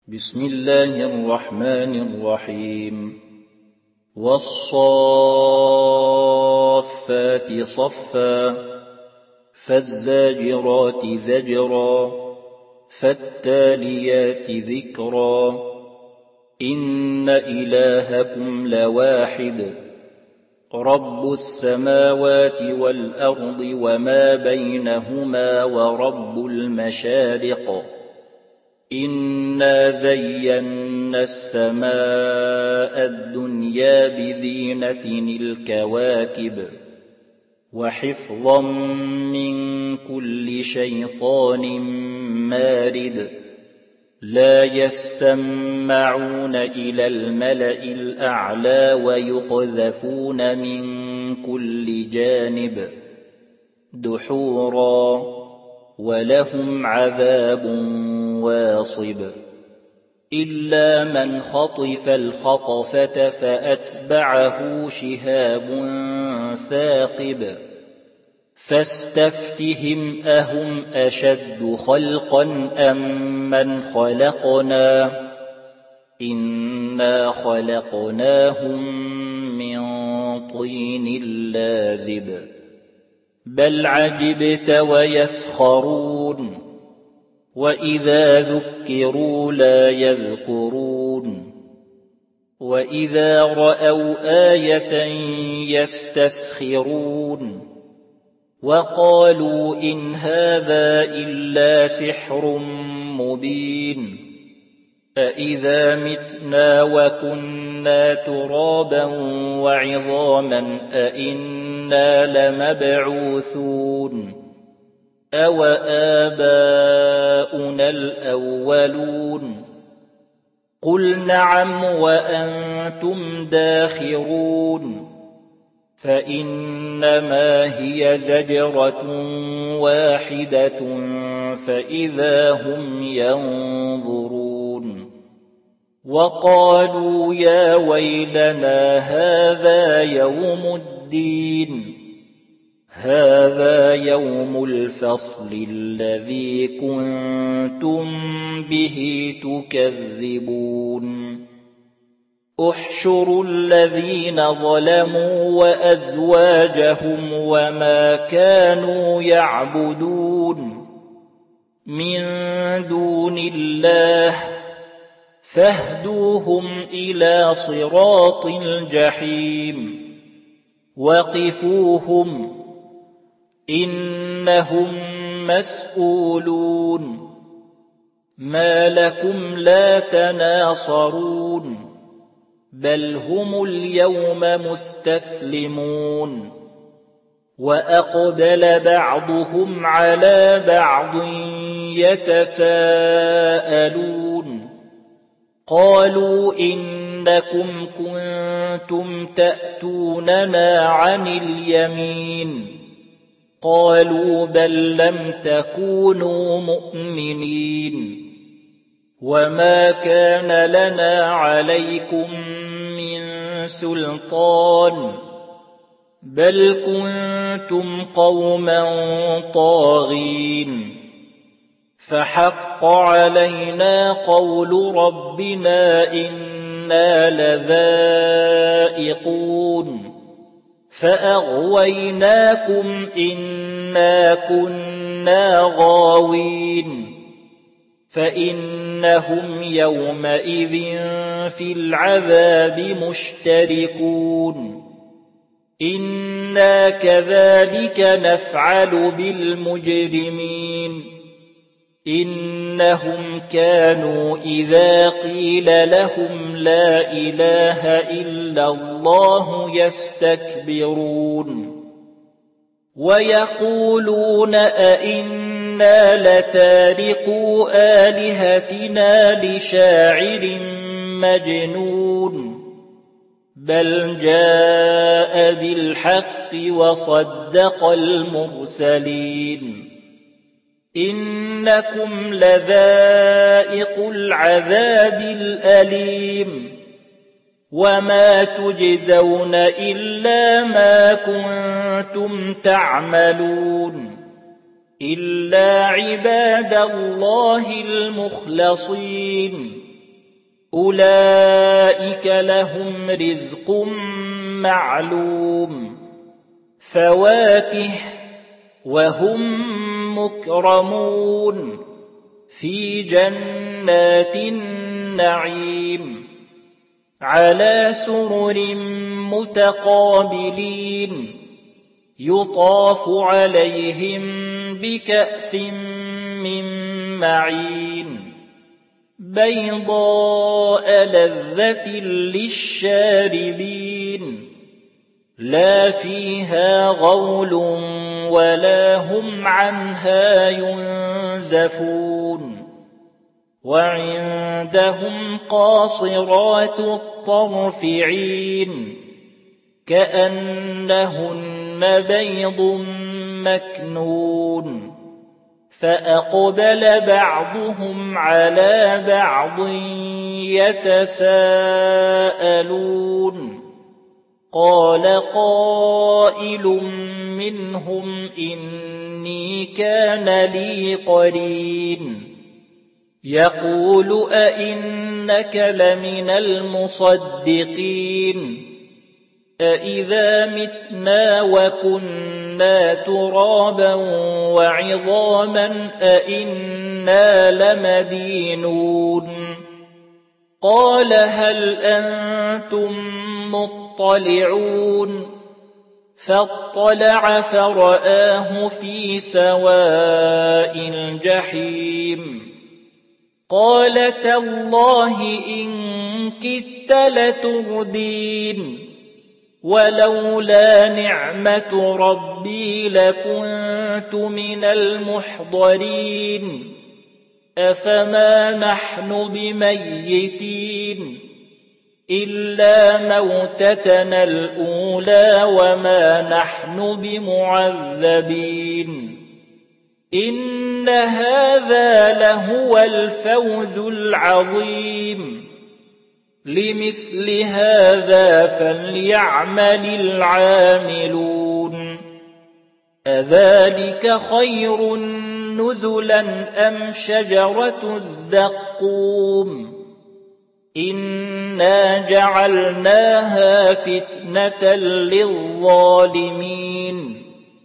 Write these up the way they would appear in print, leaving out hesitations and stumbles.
بسم الله الرحمن الرحيم. والصافات صفا فالزاجرات زجرا فالتاليات ذكرا إن إلهكم لواحد رب السماوات والأرض وما بينهما ورب المشارق إنا زينا السماء الدنيا بزينة الكواكب وحفظا من كل شيطان مارد لا يسمعون إلى الملأ الأعلى ويقذفون من كل جانب دحورا ولهم عذاب واصب إلا من خطف الخطفة فأتبعه شهاب ثاقب فاستفتهم أهم أشد خلقا أم من خلقنا إنا خلقناهم من طين لازب بل عجبت ويسخرون وإذا ذكروا لا يذكرون وإذا رأوا آية يستسخرون وقالوا إن هذا إلا سحر مبين أإذا متنا وكنا ترابا وعظاما أإنا لمبعوثون أو آباؤنا الأولون قل نعم وأنتم داخرون فإنما هي زجرة واحدة فإذا هم ينظرون وقالوا يا ويلنا هذا يوم الدين هذا يوم الفصل الذي كنتم به تكذبون احشروا الذين ظلموا وأزواجهم وما كانوا يعبدون من دون الله فاهدوهم إلى صراط الجحيم وقفوهم إنهم مسؤولون ما لكم لا تناصرون بل هم اليوم مستسلمون وأقبل بعضهم على بعض يتساءلون قالوا إنكم كنتم تأتوننا عن اليمين قالوا بل لم تكونوا مؤمنين وما كان لنا عليكم من سلطان بل كنتم قوما طاغين فحق علينا قول ربنا إنا لذائقون فأغويناكم إنا كنا غاوين فإنهم يومئذ في العذاب مشتركون إنا كذلك نفعل بالمجرمين إنهم كانوا إذا قيل لهم لا إله إلا الله يستكبرون ويقولون أئنا لتاركو آلهتنا لشاعر مجنون بل جاء بالحق وصدق المرسلين إنكم لذائقو العذاب الأليم وما تجزون إلا ما كنتم تعملون إلا عباد الله المخلصين أولئك لهم رزق معلوم فواكه وهم مكرمون في جنات النعيم على سرر متقابلين يطاف عليهم بكأس من معين بيضاء لذة للشاربين لا فيها غول ولا هم عنها ينزفون وعندهم قاصرات الطرف عين كأنهن بيض مكنون فأقبل بعضهم على بعض يتساءلون قال قائل منهم إني كان لي قرين يقول أئنك لمن المصدقين أإذا متنا وكنا ترابا وعظاما أئنا لمدينون قال هل أنتم مطلعون فاطلع فرآه في سواء الجحيم قال تالله إن كدت لتردين ولولا نعمة ربي لكنت من المحضرين أفما نحن بميتين إلا موتتنا الأولى وما نحن بمعذبين إن هذا لهو الفوز العظيم لمثل هذا فليعمل العاملون أذلك خير نزلا أم شجرة الزقوم إنا جعلناها فتنة للظالمين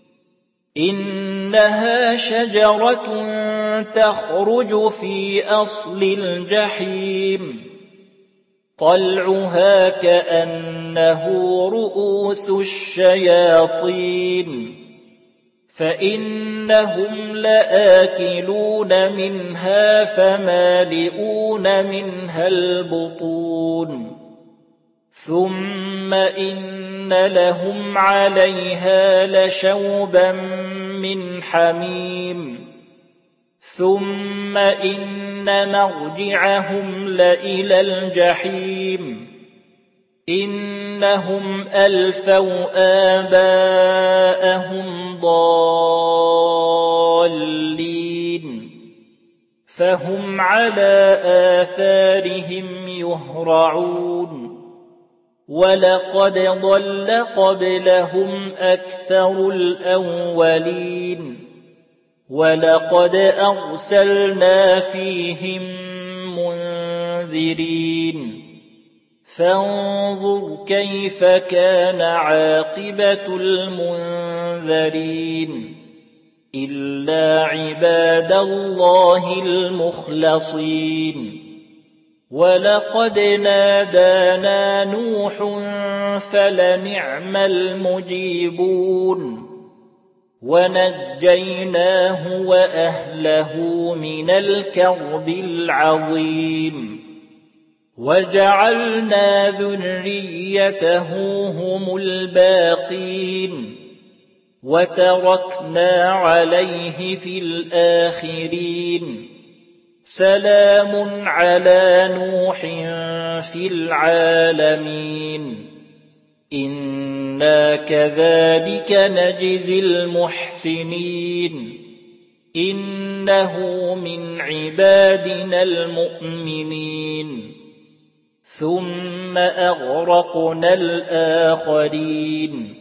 إنها شجرة تخرج في أصل الجحيم طلعها كأنه رؤوس الشياطين فإنهم لآكلون منها فمالئون منها البطون ثم إن لهم عليها لشوبا من حميم ثم إن مرجعهم لإلى الجحيم إنهم ألفوا آباءهم ضالين فهم على آثارهم يهرعون ولقد ضل قبلهم أكثر الأولين ولقد أرسلنا فيهم منذرين فانظر كيف كان عاقبة المنذرين إلا عباد الله المخلصين ولقد نادانا نوح فلنعم المجيبون ونجيناه وأهله من الكرب العظيم وجعلنا ذريته هم الباقين وتركنا عليه في الآخرين سلام على نوح في العالمين إنا كذلك نجزي المحسنين إنه من عبادنا المؤمنين ثم أغرقنا الآخرين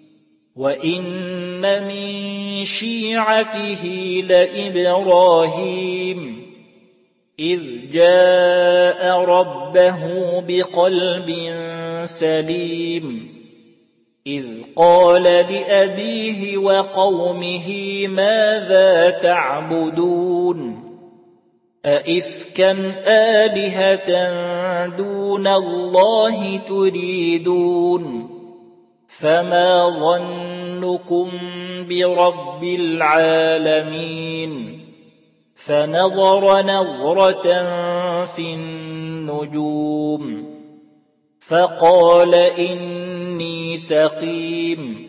وإن من شيعته لإبراهيم إذ جاء ربه بقلب سليم إذ قال لأبيه وقومه ماذا تعبدون أئفكا آلهة دون الله تريدون فما ظنكم برب العالمين فنظر نظرة في النجوم فقال إني سقيم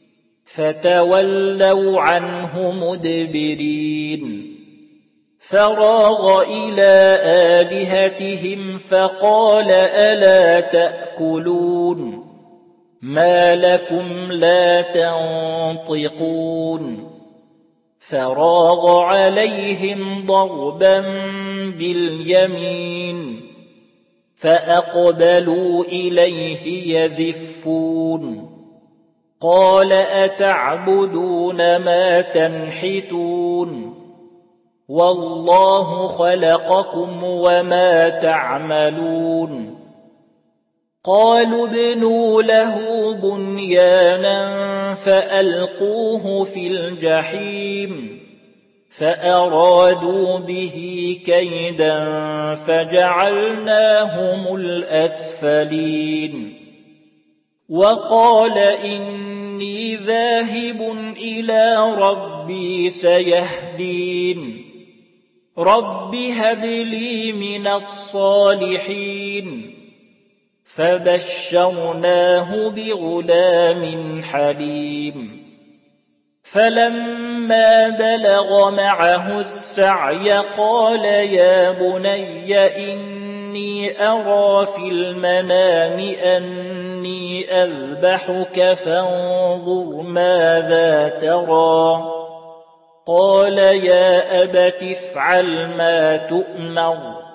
فتولوا عنه مدبرين فراغ إلى آلهتهم فقال ألا تأكلون ما لكم لا تنطقون فراغ عليهم ضربا باليمين فأقبلوا إليه يزفون قال أتعبدون ما تنحتون والله خلقكم وما تعملون قالوا ابنوا له بنيانا فألقوه في الجحيم فأرادوا به كيدا فجعلناهم الأسفلين وقال إني ذاهب إلى ربي سيهدين رب هب لي من الصالحين فبشرناه بغلام حليم فلما بلغ معه السعي قال يا بني إني أرى في المنام أني أذبحك فانظر ماذا ترى قال يا أبت افعل ما تؤمر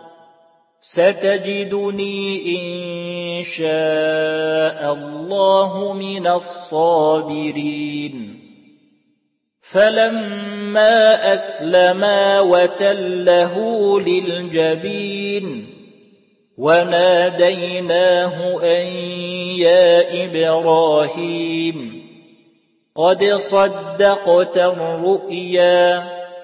ستجدني إن شاء الله من الصابرين فلما أسلما وتله للجبين وناديناه أن يا إبراهيم قد صدقت الرؤيا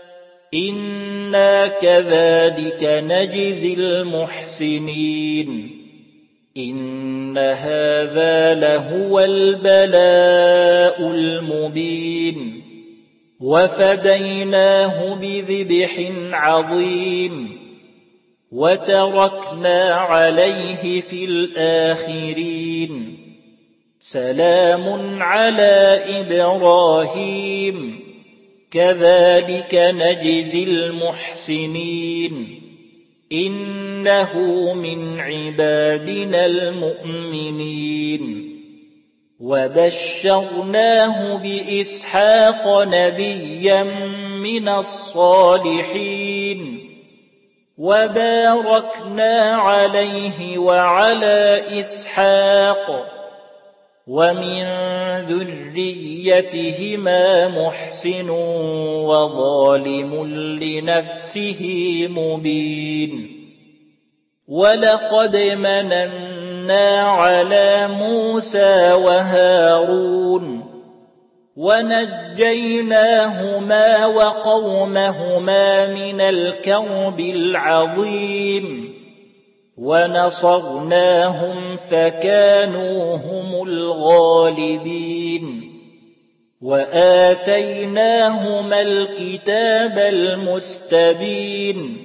إنا كذلك نجزي المحسنين إن هذا لهو البلاء المبين وفديناه بذبح عظيم وتركنا عليه في الآخرين سلام على إبراهيم كذلك نجزي المحسنين إنه من عبادنا المؤمنين وبشرناه بإسحاق نبيا من الصالحين وباركنا عليه وعلى إسحاق ومن ذريتهما محسن وظالم لنفسه مبين ولقد مننا على موسى وهارون ونجيناهما وقومهما من الكرب العظيم ونصرناهم فكانوا هم الغالبين وآتيناهما الكتاب المستبين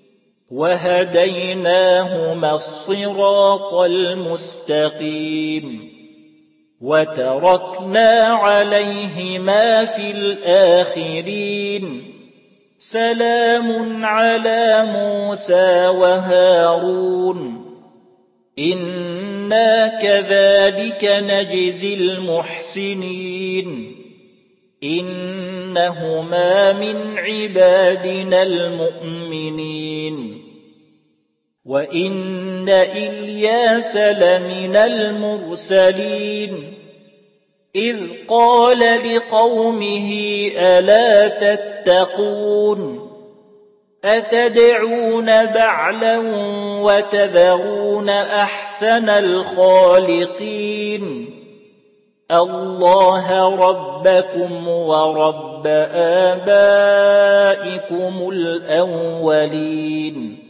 وهديناهما الصراط المستقيم وتركنا عليهما في الآخرين سلام على موسى وهارون إنا كذلك نجزي المحسنين إنهما من عبادنا المؤمنين وإن إلياس لمن المرسلين إذ قال لقومه ألا تتقون أتدعون بعلا وتذرون أحسن الخالقين الله ربكم ورب آبائكم الأولين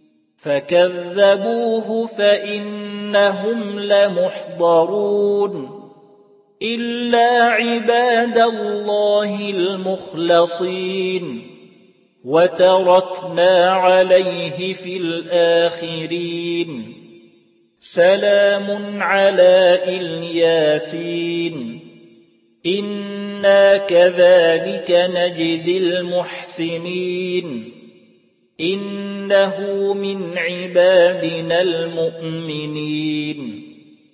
فكذبوه فإنهم لمحضرون إلا عباد الله المخلصين وتركنا عليه في الآخرين سلام على الياسين إنا كذلك نجزي المحسنين إنه من عبادنا المؤمنين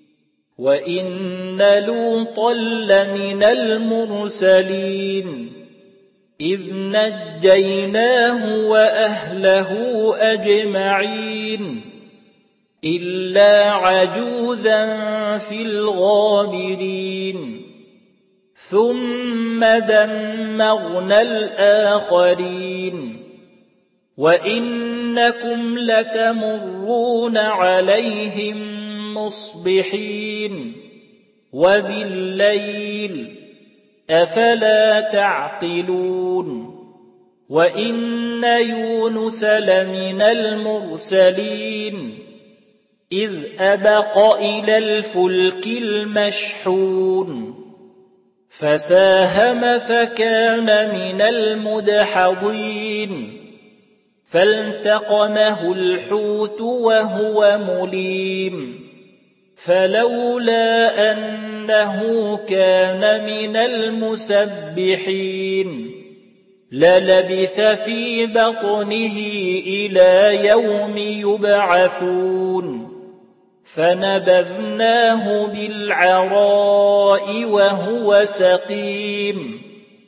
وإن لوطا لمن المرسلين إذ نجيناه وأهله أجمعين إلا عجوزا في الغابرين ثم دمرنا الآخرين وإنكم لتمرون عليهم مصبحين وبالليل أفلا تعقلون وإن يونس لمن المرسلين إذ أبق إلى الفلك المشحون فساهم فكان من المدحضين فالتقمه الحوت وهو مليم فلولا أنه كان من المسبحين للبث في بطنه إلى يوم يبعثون فنبذناه بالعراء وهو سقيم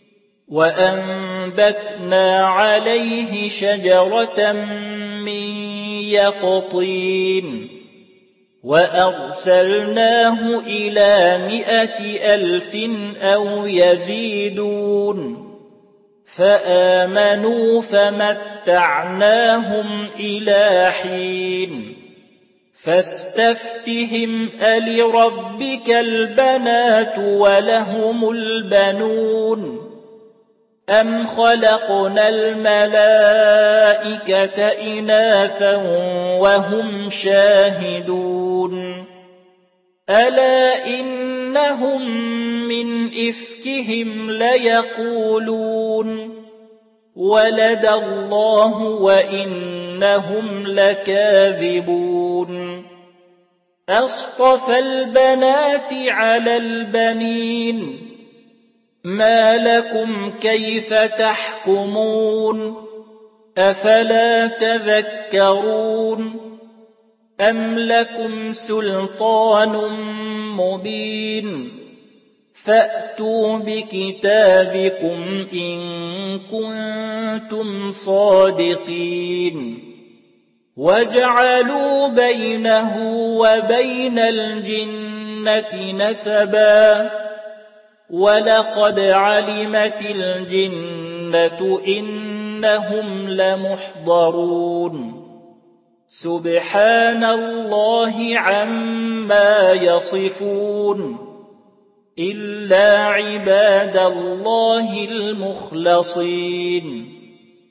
وأنبتنا عليه شجرة من يقطين وأرسلناه إلى 100,000 أو يزيدون فآمنوا فمتعناهم إلى حين فاستفتهم ألربك البنات ولهم البنون أم خلقنا الملائكة إناثا وهم شاهدون ألا إنهم من إفكهم ليقولون ولد الله وإنهم لكاذبون أصطفى البنات على البنين ما لكم كيف تحكمون أفلا تذكرون أم لكم سلطان مبين فأتوا بكتابكم إن كنتم صادقين وجعلوا بينه وبين الجنة نسبا ولقد علمت الجنة إنهم لمحضرون سبحان الله عما يصفون إلا عباد الله المخلصين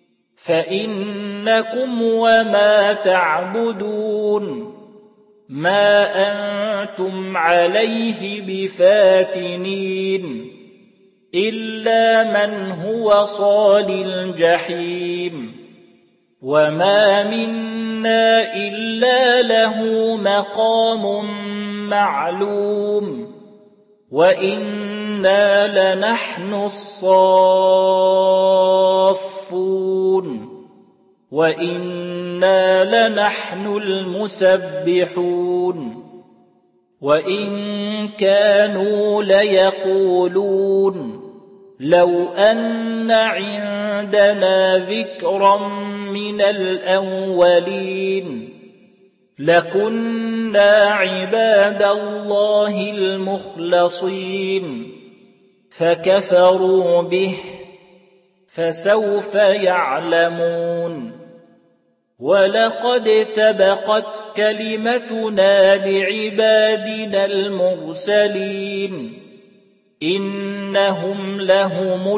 فإنكم وما تعبدون ما أنتم عليه بفاتنين إلا من هو صال الجحيم وما منا إلا له مقام معلوم وإنا لنحن الصافون وإنا لنحن المسبحون وإن كانوا ليقولون لو أن عندنا ذكرا من الأولين لكنا عباد الله المخلصين فكفروا به فسوف يعلمون ولقد سبقت كلمتنا لعبادنا المرسلين إنهم لهم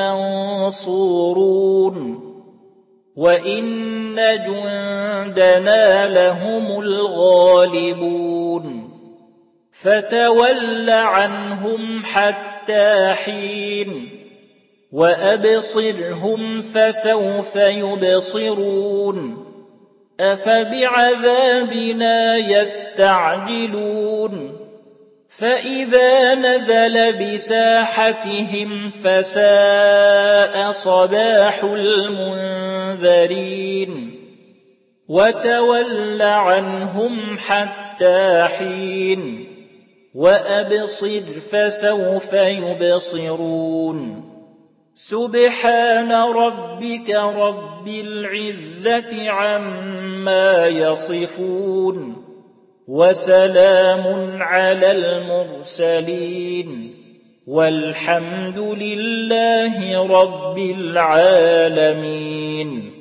المنصورون وإن جندنا لهم الغالبون فتول عنهم حتى حين وأبصرهم فسوف يبصرون أفبعذابنا يستعجلون فإذا نزل بساحتهم فساء صباح المنذرين وتول عنهم حتى حين وأبصر فسوف يبصرون سبحان ربك رب العزة عما يصفون وسلام على المرسلين والحمد لله رب العالمين.